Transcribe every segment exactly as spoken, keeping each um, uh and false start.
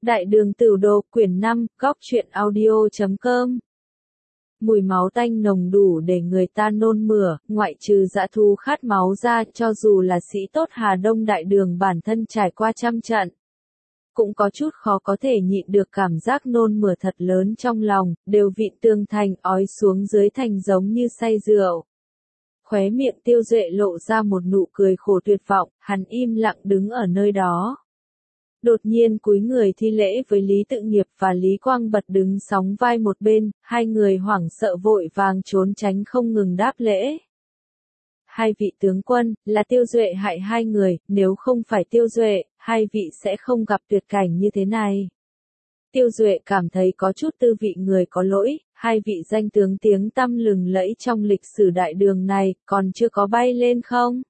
Đại đường Tửu Đồ, quyển năm, góc truyện audio chấm com. Mùi máu tanh nồng đủ để người ta nôn mửa, ngoại trừ dã thú khát máu ra, cho dù là sĩ tốt Hà Đông Đại Đường bản thân trải qua trăm trận, cũng có chút khó có thể nhịn được cảm giác nôn mửa thật lớn trong lòng, đều vịn tường thành ói xuống dưới thành giống như say rượu. Khóe miệng Tiêu Duệ lộ ra một nụ cười khổ tuyệt vọng, hắn im lặng đứng ở nơi đó. Đột nhiên cúi người thi lễ với Lý Tự Nghiệp và Lý Quang Bật đứng sóng vai một bên, hai người hoảng sợ vội vàng trốn tránh không ngừng đáp lễ. Hai vị tướng quân, là Tiêu Duệ hại hai người, nếu không phải Tiêu Duệ, hai vị sẽ không gặp tuyệt cảnh như thế này. Tiêu Duệ cảm thấy có chút tư vị người có lỗi, hai vị danh tướng tiếng tăm lừng lẫy trong lịch sử đại đường này, còn chưa có bay lên không?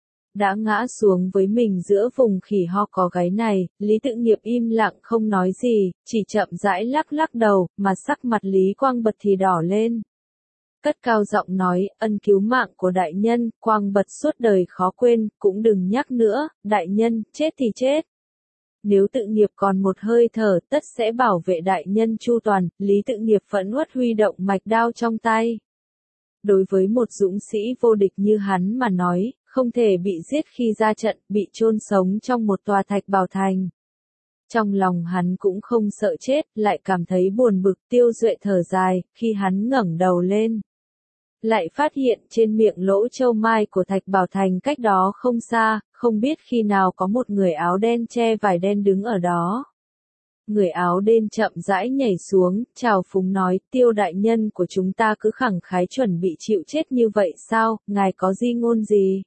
Đã ngã xuống với mình giữa vùng khỉ ho có gáy này, Lý Tự Nghiệp im lặng không nói gì, chỉ chậm rãi lắc lắc đầu, mà sắc mặt Lý Quang Bật thì đỏ lên. Cất cao giọng nói, ân cứu mạng của đại nhân, Quang Bật suốt đời khó quên, cũng đừng nhắc nữa, đại nhân, chết thì chết. Nếu Tự Nghiệp còn một hơi thở, tất sẽ bảo vệ đại nhân chu toàn, Lý Tự Nghiệp phẫn uất huy động mạch đao trong tay. Đối với một dũng sĩ vô địch như hắn mà nói, không thể bị giết khi ra trận, bị chôn sống trong một tòa thạch bảo thành. Trong lòng hắn cũng không sợ chết, lại cảm thấy buồn bực. Tiêu Duệ thở dài, khi hắn ngẩng đầu lên. Lại phát hiện trên miệng lỗ châu mai của thạch bảo thành cách đó không xa, không biết khi nào có một người áo đen che vải đen đứng ở đó. Người áo đen chậm rãi nhảy xuống, chào phúng nói, Tiêu đại nhân của chúng ta cứ khẳng khái chuẩn bị chịu chết như vậy sao, ngài có di ngôn gì?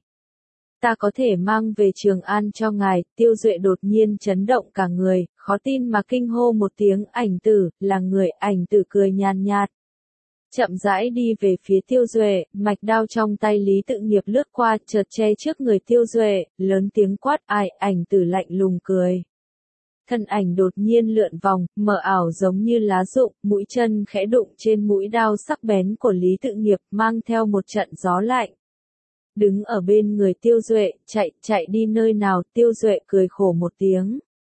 Ta có thể mang về Trường An cho ngài. Tiêu Duệ đột nhiên chấn động cả người, khó tin mà kinh hô một tiếng, Ảnh Tử, là người. Ảnh Tử cười nhàn nhạt. Chậm rãi đi về phía Tiêu Duệ, mạch đao trong tay Lý Tự Nghiệp lướt qua, chợt che trước người Tiêu Duệ, lớn tiếng quát, ai? Ảnh Tử lạnh lùng cười. Thân ảnh đột nhiên lượn vòng, mờ ảo giống như lá rụng, mũi chân khẽ đụng trên mũi đao sắc bén của Lý Tự Nghiệp, mang theo một trận gió lạnh. Đứng ở bên người Tiêu Duệ, chạy, chạy đi nơi nào? Tiêu Duệ cười khổ một tiếng.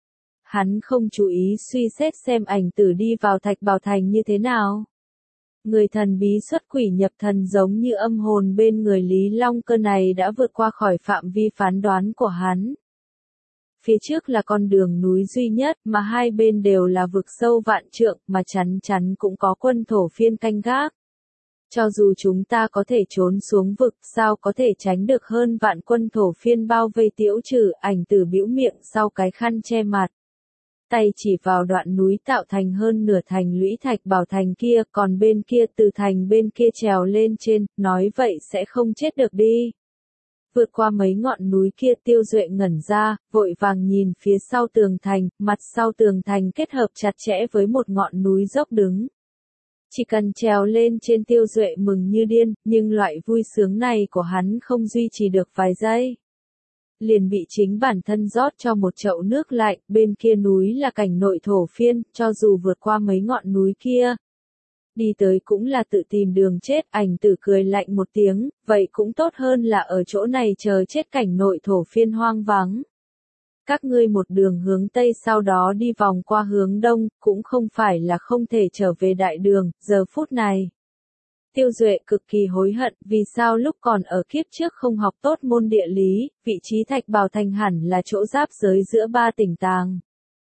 Hắn không chú ý suy xét xem Ảnh Tử đi vào thạch bảo thành như thế nào. Người thần bí xuất quỷ nhập thần giống như âm hồn bên người Lý Long Cơ này đã vượt qua khỏi phạm vi phán đoán của hắn. Phía trước là con đường núi duy nhất, mà hai bên đều là vực sâu vạn trượng, mà chắn chắn cũng có quân thổ phiên canh gác. Cho dù chúng ta có thể trốn xuống vực, sao có thể tránh được hơn vạn quân thổ phiên bao vây tiễu trừ? Ảnh Tử bĩu miệng sau cái khăn che mặt. Tay chỉ vào đoạn núi tạo thành hơn nửa thành lũy thạch bảo thành kia, còn bên kia từ thành bên kia trèo lên trên, nói vậy sẽ không chết được đi. Vượt qua mấy ngọn núi kia, Tiêu Duệ ngẩn ra, vội vàng nhìn phía sau tường thành, mặt sau tường thành kết hợp chặt chẽ với một ngọn núi dốc đứng. Chỉ cần trèo lên trên, Tiêu Duệ mừng như điên, nhưng loại vui sướng này của hắn không duy trì được vài giây. Liền bị chính bản thân rót cho một chậu nước lạnh, bên kia núi là cảnh nội thổ phiên, cho dù vượt qua mấy ngọn núi kia. Đi tới cũng là tự tìm đường chết. Ảnh Tử cười lạnh một tiếng, vậy cũng tốt hơn là ở chỗ này chờ chết cảnh nội thổ phiên hoang vắng. Các ngươi một đường hướng Tây sau đó đi vòng qua hướng Đông, cũng không phải là không thể trở về đại đường, giờ phút này. Tiêu Duệ cực kỳ hối hận, vì sao lúc còn ở kiếp trước không học tốt môn địa lý, vị trí thạch bảo thành hẳn là chỗ giáp giới giữa ba tỉnh Tàng,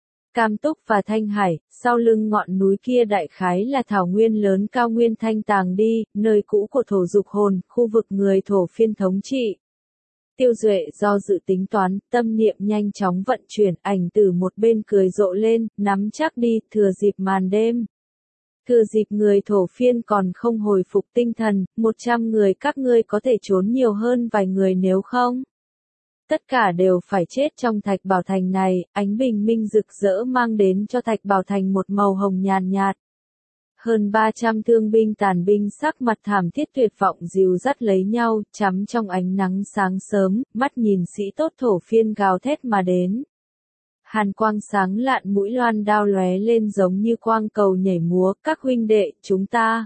Cam Túc và Thanh Hải, sau lưng ngọn núi kia đại khái là thảo nguyên lớn cao nguyên Thanh Tàng đi, nơi cũ của thổ dục hồn, khu vực người thổ phiên thống trị. Tiêu Duệ do dự tính toán, tâm niệm nhanh chóng vận chuyển. Ảnh Tử một bên cười rộ lên, nắm chắc đi, thừa dịp màn đêm. Thừa dịp người thổ phiên còn không hồi phục tinh thần, một trăm người các ngươi có thể trốn nhiều hơn vài người, nếu không, tất cả đều phải chết trong thạch bảo thành này. Ánh bình minh rực rỡ mang đến cho thạch bảo thành một màu hồng nhàn nhạt. Hơn ba trăm thương binh tàn binh sắc mặt thảm thiết tuyệt vọng dìu dắt lấy nhau, chắm trong ánh nắng sáng sớm, mắt nhìn sĩ tốt thổ phiên gào thét mà đến. Hàn quang sáng lạn, mũi loan đao lóe lên giống như quang cầu nhảy múa. Các huynh đệ, chúng ta.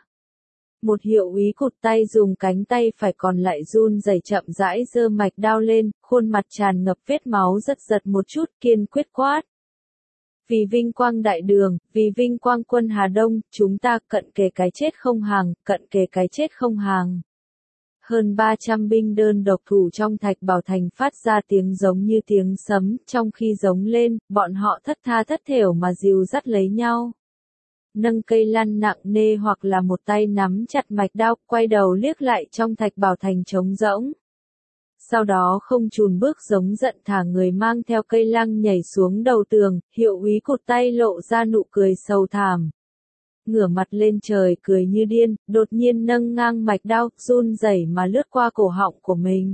Một hiệu úy cụt tay dùng cánh tay phải còn lại run rẩy chậm rãi giơ mạch đao lên, khuôn mặt tràn ngập vết máu rất giật một chút, kiên quyết quát. Vì vinh quang đại đường, vì vinh quang quân Hà Đông, chúng ta cận kề cái chết không hàng, cận kề cái chết không hàng. Hơn ba trăm binh đơn độc thủ trong Thạch Bảo Thành phát ra tiếng giống như tiếng sấm, trong khi giống lên, bọn họ thất tha thất thểu mà dìu dắt lấy nhau. Nâng cây lăn nặng nề hoặc là một tay nắm chặt mạch đao, quay đầu liếc lại trong Thạch Bảo Thành trống rỗng. Sau đó không chùn bước giống giận thả người mang theo cây lăng nhảy xuống đầu tường, hiệu úy cụt tay lộ ra nụ cười sầu thảm. Ngửa mặt lên trời cười như điên, đột nhiên nâng ngang mạch đao, run rẩy mà lướt qua cổ họng của mình.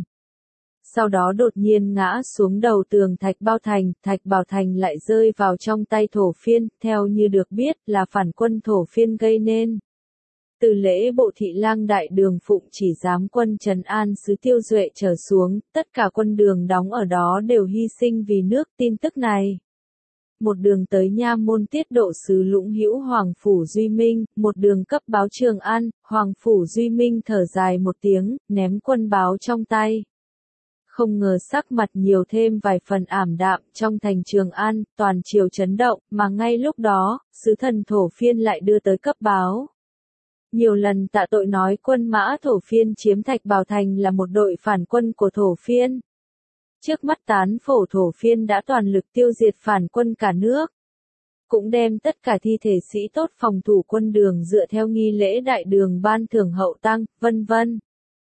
Sau đó đột nhiên ngã xuống đầu tường Thạch Bảo Thành, Thạch Bảo Thành lại rơi vào trong tay thổ phiên, theo như được biết là phản quân thổ phiên gây nên. Từ lễ bộ thị lang đại đường phụng chỉ giám quân trấn an sứ Tiêu Duệ trở xuống, tất cả quân đường đóng ở đó đều hy sinh vì nước. Tin tức này một đường tới nha môn tiết độ sứ Lũng Hữu Hoàng Phủ Duy Minh, một đường cấp báo Trường An. Hoàng Phủ Duy Minh thở dài một tiếng, ném quân báo trong tay. Không ngờ sắc mặt nhiều thêm vài phần ảm đạm, trong thành Trường An, toàn triều chấn động, mà ngay lúc đó, sứ thần thổ phiên lại đưa tới cấp báo. Nhiều lần tạ tội nói quân mã thổ phiên chiếm Thạch Bảo Thành là một đội phản quân của thổ phiên. Trước mắt tán phổ thổ phiên đã toàn lực tiêu diệt phản quân cả nước. Cũng đem tất cả thi thể sĩ tốt phòng thủ quân đường dựa theo nghi lễ đại đường ban thưởng hậu tang, vân vân.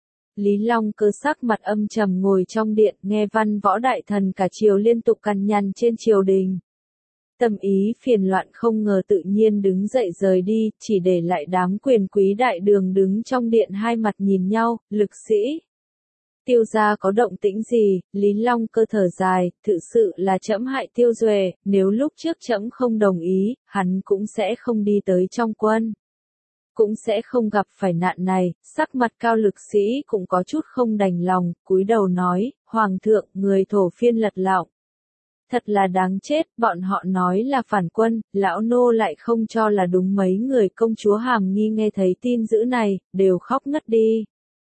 Lý Long Cơ sắc mặt âm trầm ngồi trong điện nghe văn võ đại thần cả triều liên tục cằn nhằn trên triều đình. Tâm ý phiền loạn không ngờ tự nhiên đứng dậy rời đi, chỉ để lại đám quyền quý đại đường đứng trong điện hai mặt nhìn nhau. Lực sĩ Tiêu gia có động tĩnh gì? Lý Long Cơ thở dài, thực sự là trẫm hại Tiêu Duệ, nếu lúc trước trẫm không đồng ý, hắn cũng sẽ không đi tới trong quân. Cũng sẽ không gặp phải nạn này. Sắc mặt Cao Lực Sĩ cũng có chút không đành lòng, cúi đầu nói, Hoàng thượng, người thổ phiên lật lọng. Thật là đáng chết, bọn họ nói là phản quân, lão nô lại không cho là đúng. Mấy người công chúa Hàm Nghi nghe thấy tin dữ này, đều khóc ngất đi.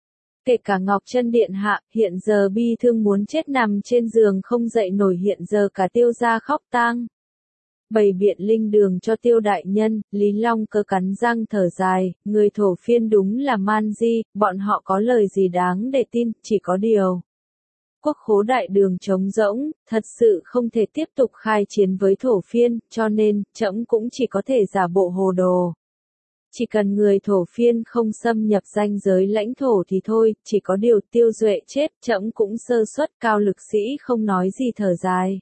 Kể cả Ngọc Chân điện hạ, hiện giờ bi thương muốn chết nằm trên giường không dậy nổi, hiện giờ cả Tiêu gia khóc tang. Bày biện linh đường cho Tiêu đại nhân, Lý Long Cơ cắn răng thở dài, người thổ phiên đúng là man di, bọn họ có lời gì đáng để tin, chỉ có điều. Quốc khố đại đường trống rỗng, thật sự không thể tiếp tục khai chiến với thổ phiên, cho nên, trẫm cũng chỉ có thể giả bộ hồ đồ. Chỉ cần người thổ phiên không xâm nhập ranh giới lãnh thổ thì thôi, chỉ có điều Tiêu Duệ chết, trẫm cũng sơ suất. Cao Lực Sĩ không nói gì thở dài.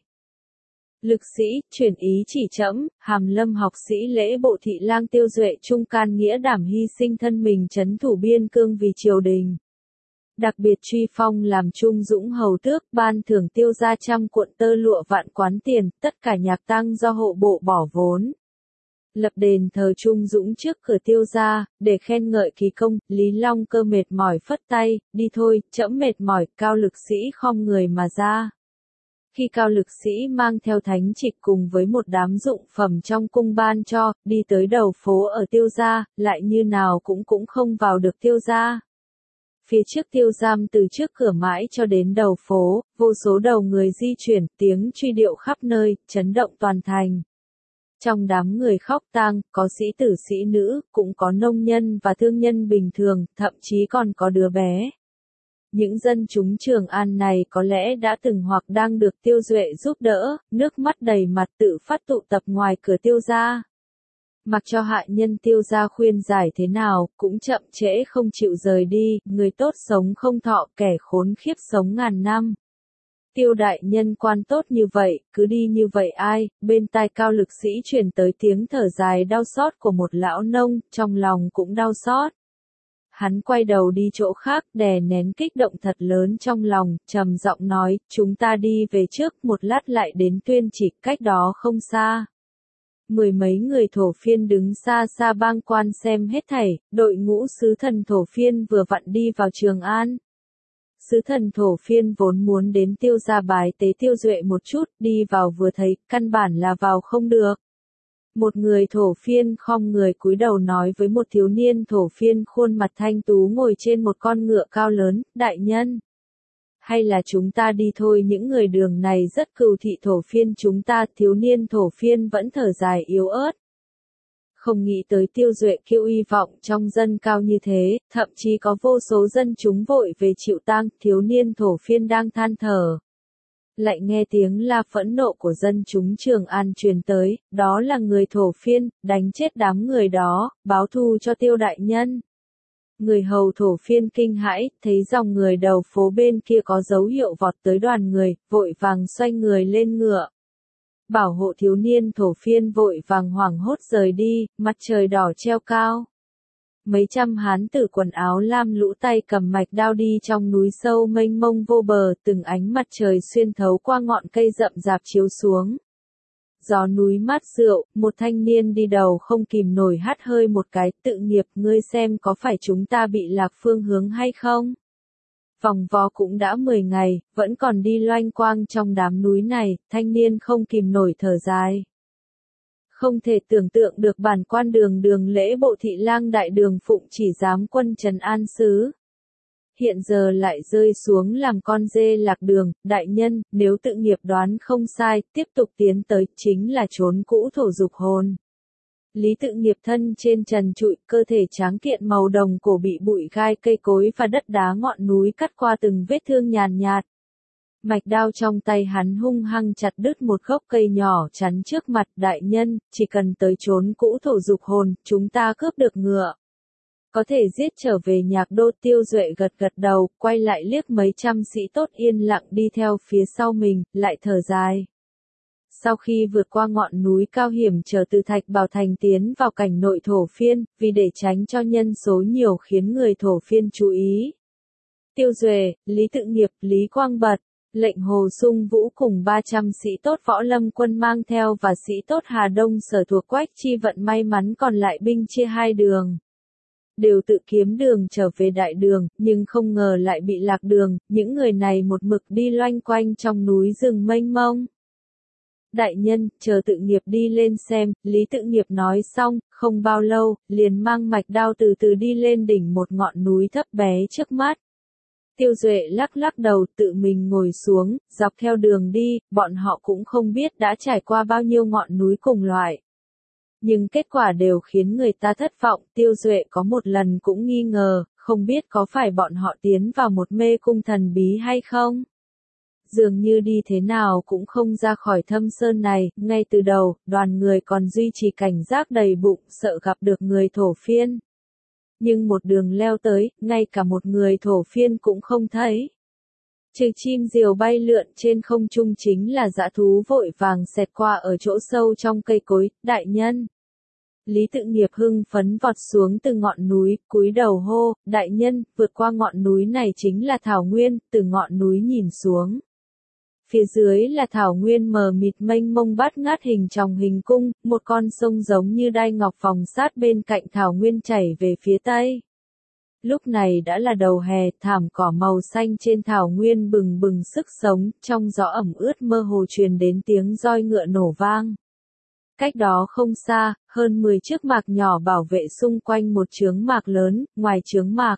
Lực sĩ, chuyển ý chỉ trẫm, Hàm Lâm học sĩ lễ bộ thị lang Tiêu Duệ trung can nghĩa đảm hy sinh thân mình trấn thủ biên cương vì triều đình. Đặc biệt truy phong làm trung dũng hầu tước, ban thưởng Tiêu gia trăm cuộn tơ lụa vạn quán tiền, tất cả nhạc tang do hộ bộ bỏ vốn. Lập đền thờ Trung Dũng trước cửa Tiêu gia, để khen ngợi kỳ công. Lý Long Cơ mệt mỏi phất tay, đi thôi, trẫm mệt mỏi. Cao Lực Sĩ khom người mà ra. Khi Cao Lực Sĩ mang theo thánh trịch cùng với một đám dụng phẩm trong cung ban cho, đi tới đầu phố ở Tiêu gia, lại như nào cũng cũng không vào được Tiêu gia. Phía trước Tiêu giam từ trước cửa mãi cho đến đầu phố, vô số đầu người di chuyển, tiếng truy điệu khắp nơi, chấn động toàn thành. Trong đám người khóc tang, có sĩ tử sĩ nữ, cũng có nông nhân và thương nhân bình thường, thậm chí còn có đứa bé. Những dân chúng Trường An này có lẽ đã từng hoặc đang được Tiêu Duệ giúp đỡ, nước mắt đầy mặt tự phát tụ tập ngoài cửa Tiêu gia. Mặc cho hạ nhân Tiêu gia khuyên giải thế nào, cũng chậm trễ không chịu rời đi, người tốt sống không thọ, kẻ khốn khiếp sống ngàn năm. Tiêu đại nhân quan tốt như vậy, cứ đi như vậy ai? Bên tai Cao Lực Sĩ truyền tới tiếng thở dài đau xót của một lão nông, trong lòng cũng đau xót. Hắn quay đầu đi chỗ khác, đè nén kích động thật lớn trong lòng, trầm giọng nói, chúng ta đi về trước, một lát lại đến Tuyên Chỉ, cách đó không xa. Mười mấy người thổ phiên đứng xa xa bang quan xem hết thảy, đội ngũ sứ thần thổ phiên vừa vặn đi vào Trường An. Sứ thần thổ phiên vốn muốn đến Tiêu gia bái tế Tiêu Duệ một chút, đi vào vừa thấy, căn bản là vào không được. Một người thổ phiên khom người cúi đầu nói với một thiếu niên thổ phiên khuôn mặt thanh tú ngồi trên một con ngựa cao lớn, đại nhân. hay là chúng ta đi thôi, những người đường này rất cừu thị thổ phiên chúng ta, thiếu niên thổ phiên vẫn thở dài yếu ớt. Không nghĩ tới Tiêu Duệ kiêu uy vọng trong dân cao như thế, thậm chí có vô số dân chúng vội về chịu tang, thiếu niên thổ phiên đang than thở. Lại nghe tiếng la phẫn nộ của dân chúng Trường An truyền tới, đó là người thổ phiên, đánh chết đám người đó, báo thù cho Tiêu đại nhân. Người hầu thổ phiên kinh hãi, thấy dòng người đầu phố bên kia có dấu hiệu vọt tới đoàn người, vội vàng xoay người lên ngựa. Bảo hộ thiếu niên thổ phiên vội vàng hoảng hốt rời đi, mặt trời đỏ treo cao. Mấy trăm hán tử quần áo lam lũ tay cầm mạch đao đi trong núi sâu mênh mông vô bờ, từng ánh mặt trời xuyên thấu qua ngọn cây rậm rạp chiếu xuống. Gió núi mát rượu, một thanh niên đi đầu không kìm nổi hắt hơi một cái, tự nghiệp, ngươi xem có phải chúng ta bị lạc phương hướng hay không? Vòng vo cũng đã mười ngày, vẫn còn đi loanh quang trong đám núi này, thanh niên không kìm nổi thở dài. Không thể tưởng tượng được bản quan đường đường lễ bộ thị lang đại đường phụng chỉ giám quân trấn an sứ. Hiện giờ lại rơi xuống làm con dê lạc đường, đại nhân, nếu tự nghiệp đoán không sai, tiếp tục tiến tới, chính là chốn cũ thổ dục hồn. Lý tự nghiệp thân trên trần trụi, cơ thể tráng kiện màu đồng cổ bị bụi gai cây cối và đất đá ngọn núi cắt qua từng vết thương nhàn nhạt. Mạch đao trong tay hắn hung hăng chặt đứt một gốc cây nhỏ chắn trước mặt, đại nhân, chỉ cần tới chốn cũ thổ dục hồn, chúng ta cướp được ngựa. Có thể giết trở về Nhạc Đô. Tiêu Duệ gật gật đầu, quay lại liếc mấy trăm sĩ tốt yên lặng đi theo phía sau mình, lại thở dài. Sau khi vượt qua ngọn núi cao hiểm trở từ Thạch Bảo Thành tiến vào cảnh nội thổ phiên, vì để tránh cho nhân số nhiều khiến người thổ phiên chú ý. Tiêu Duệ, Lý Tự Nghiệp, Lý Quang Bật, lệnh Hồ Sung Vũ cùng ba trăm sĩ tốt võ lâm quân mang theo và sĩ tốt Hà Đông sở thuộc Quách Chi Vận may mắn còn lại binh chia hai đường. Đều tự kiếm đường trở về đại đường, nhưng không ngờ lại bị lạc đường, những người này một mực đi loanh quanh trong núi rừng mênh mông. Đại nhân, chờ tự nghiệp đi lên xem, Lý Tự Nghiệp nói xong, không bao lâu, liền mang mạch đao từ từ đi lên đỉnh một ngọn núi thấp bé trước mắt. Tiêu Duệ lắc lắc đầu tự mình ngồi xuống, dọc theo đường đi, bọn họ cũng không biết đã trải qua bao nhiêu ngọn núi cùng loại. Nhưng kết quả đều khiến người ta thất vọng, Tiêu Duệ có một lần cũng nghi ngờ, không biết có phải bọn họ tiến vào một mê cung thần bí hay không. Dường như đi thế nào cũng không ra khỏi thâm sơn này, ngay từ đầu, đoàn người còn duy trì cảnh giác đầy bụng, sợ gặp được người thổ phiên. Nhưng một đường leo tới, ngay cả một người thổ phiên cũng không thấy. Trừ chim diều bay lượn trên không trung chính là dã thú vội vàng xẹt qua ở chỗ sâu trong cây cối, đại nhân. Lý Tự Nghiệp hưng phấn vọt xuống từ ngọn núi, cúi đầu hô, đại nhân, vượt qua ngọn núi này chính là thảo nguyên, từ ngọn núi nhìn xuống. Phía dưới là thảo nguyên mờ mịt mênh mông bát ngát hình tròng hình cung, một con sông giống như đai ngọc vòng sát bên cạnh thảo nguyên chảy về phía tây. Lúc này đã là đầu hè, thảm cỏ màu xanh trên thảo nguyên bừng bừng sức sống, trong gió ẩm ướt mơ hồ truyền đến tiếng roi ngựa nổ vang. Cách đó không xa, hơn mười chiếc mạc nhỏ bảo vệ xung quanh một chướng mạc lớn, ngoài chướng mạc.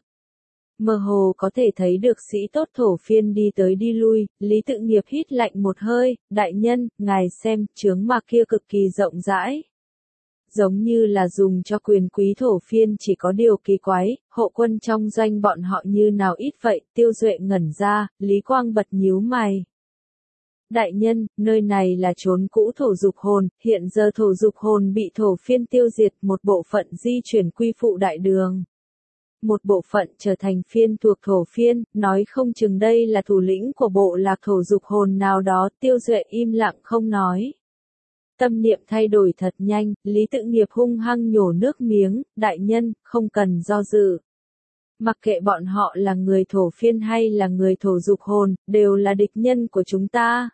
Mơ hồ có thể thấy được sĩ tốt thổ phiên đi tới đi lui, Lý Tự Nghiệp hít lạnh một hơi, đại nhân, ngài xem, chướng mạc kia cực kỳ rộng rãi. Giống như là dùng cho quyền quý thổ phiên chỉ có điều kỳ quái, hộ quân trong doanh bọn họ như nào ít vậy, Tiêu Duệ ngẩn ra, Lý Quang Bật nhíu mày. Đại nhân, nơi này là chốn cũ thổ dục hồn, hiện giờ thổ dục hồn bị thổ phiên tiêu diệt, một bộ phận di chuyển quy phụ đại đường. Một bộ phận trở thành phiên thuộc thổ phiên, nói không chừng đây là thủ lĩnh của bộ lạc thổ dục hồn nào đó, Tiêu Duệ im lặng không nói. Tâm niệm thay đổi thật nhanh, Lý Tự Nghiệp hung hăng nhổ nước miếng, đại nhân, không cần do dự. Mặc kệ bọn họ là người thổ phiên hay là người thổ dục hồn, đều là địch nhân của chúng ta.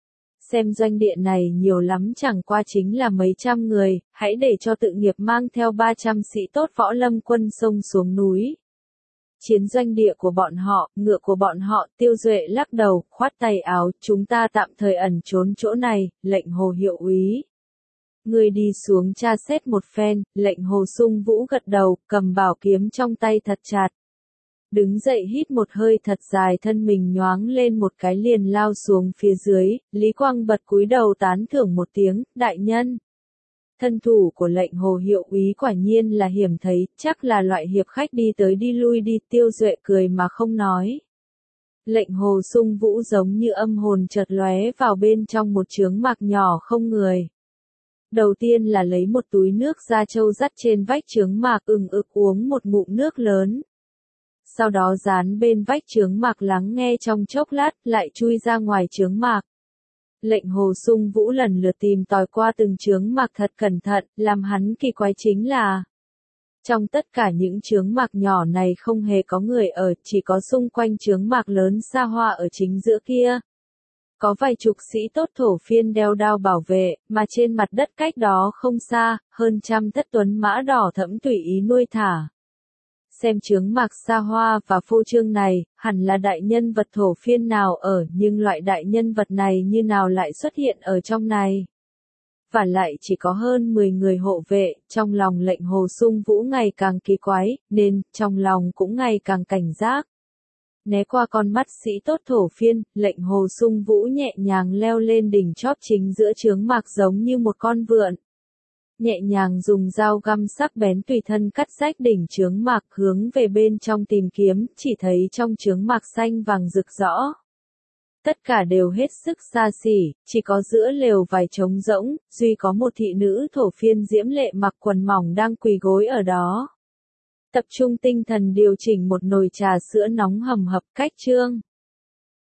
Xem doanh địa này nhiều lắm chẳng qua chính là mấy trăm người, hãy để cho Tự Nghiệp mang theo ba trăm sĩ tốt võ lâm quân xông xuống núi. Chiến doanh địa của bọn họ, ngựa của bọn họ, Tiêu Duệ lắc đầu, khoát tay áo, chúng ta tạm thời ẩn trốn chỗ này, lệnh Hồ hiệu úy. Người đi xuống tra xét một phen, lệnh Hồ Sung Vũ gật đầu, cầm bảo kiếm trong tay thật chặt. Đứng dậy hít một hơi thật dài, thân mình nhoáng lên một cái liền lao xuống phía dưới, Lý Quang bật cúi đầu tán thưởng một tiếng, đại nhân. Thân thủ của lệnh hồ hiệu úy quả nhiên là hiểm thấy, chắc là loại hiệp khách đi tới đi lui đi. Tiêu Duệ cười mà không nói. Lệnh hồ sung vũ giống như âm hồn chợt lóe vào bên trong một chướng mạc nhỏ không người. Đầu tiên là lấy một túi nước da trâu dắt trên vách chướng mạc, ừng ực uống một ngụm nước lớn. Sau đó dán bên vách chướng mạc lắng nghe trong chốc lát, lại chui ra ngoài chướng mạc. Lệnh hồ sung vũ lần lượt tìm tòi qua từng chướng mạc thật cẩn thận, làm hắn kỳ quái chính là trong tất cả những chướng mạc nhỏ này không hề có người ở, chỉ có xung quanh chướng mạc lớn xa hoa ở chính giữa kia. Có vài chục sĩ tốt thổ phiên đeo đao bảo vệ, mà trên mặt đất cách đó không xa, hơn trăm thất tuấn mã đỏ thẫm tùy ý nuôi thả. Xem chướng mạc xa hoa và phô trương này, hẳn là đại nhân vật thổ phiên nào ở, nhưng loại đại nhân vật này như nào lại xuất hiện ở trong này. Và lại chỉ có hơn mười người hộ vệ, trong lòng lệnh hồ sung vũ ngày càng kỳ quái, nên trong lòng cũng ngày càng cảnh giác. Né qua con mắt sĩ tốt thổ phiên, lệnh hồ sung vũ nhẹ nhàng leo lên đỉnh chóp chính giữa chướng mạc giống như một con vượn. Nhẹ nhàng dùng dao găm sắc bén tùy thân cắt rách đỉnh chướng mạc hướng về bên trong tìm kiếm, chỉ thấy trong chướng mạc xanh vàng rực rõ. Tất cả đều hết sức xa xỉ, chỉ có giữa lều vải trống rỗng, duy có một thị nữ thổ phiên diễm lệ mặc quần mỏng đang quỳ gối ở đó. Tập trung tinh thần điều chỉnh một nồi trà sữa nóng hầm hập, cách chương.